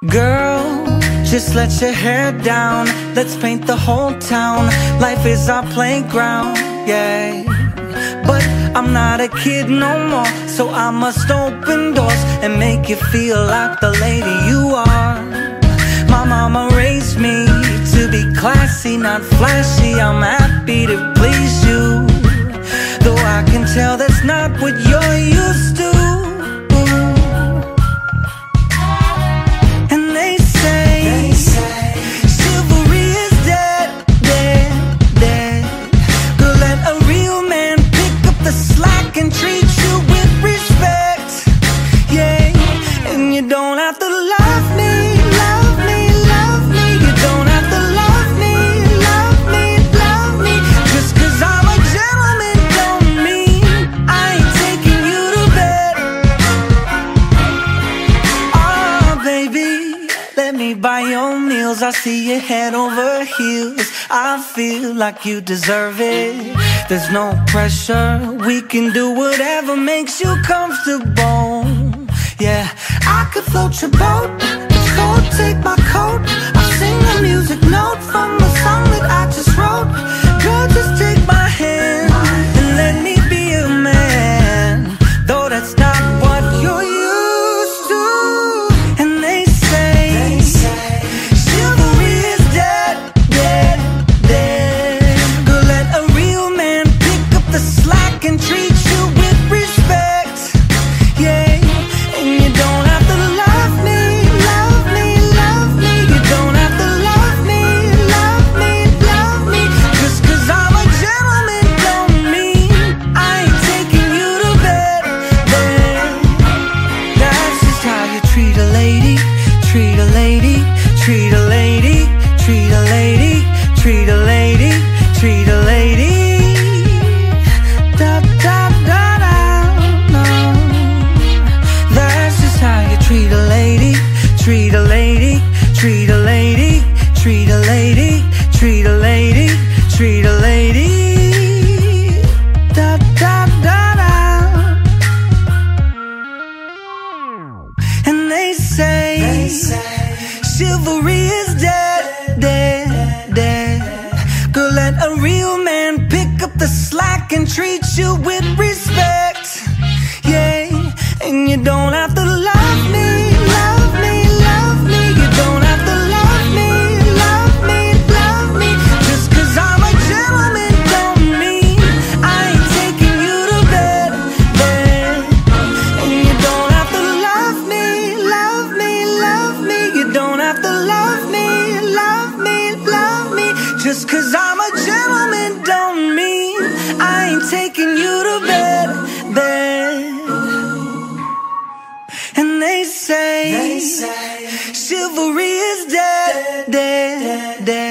Girl, just let your hair down. Let's paint the whole town. Life is our playground, yeah. But I'm not a kid no more, so I must open doors and make you feel like the lady you are. My mama raised me to be classy, not flashy. I'm happy to please you, though I can tell that's not what you're used to. Buy your meals, I see you head over heels. I feel like you deserve it. There's no pressure, we can do whatever makes you comfortable. Yeah, I could float your boat. It's cold, take my coat. I'll sing a music note from a song that I just wrote. Girl, just take my hand and let me be a man, though that's not what you're used to. And they say chivalry is dead, dead, dead. Girl, let a real man pick up the slack and treat you with respect, yeah. And you don't have to love me, love me, love me. You don't have to love me, love me, love me. Just 'cause I'm a gentleman don't mean I ain't taking you to bed, bed. That's just how you treat a lady, treat a lady, treat a lady, treat a lady, treat a lady, treat a lady. Da da da da, no. That's just how you treat a lady, treat a lady, treat a lady, treat a lady, treat a lady, treat a lady. Da da da da. And they say chivalry is dead, dead, dead. Girl, let a real man pick up the slack and treat you with respect, yeah. And you don't have to love me, love me, love me. You don't have to love me, love me, love me. Just 'cause I'm a gentleman don't mean I ain't taking you to bed, bed. And you don't have to love me, love me, love me. You don't have to love me, love me, love me. Just 'cause I'm a gentleman don't mean I ain't taking you to bed, bed. And they say chivalry is dead, dead, dead.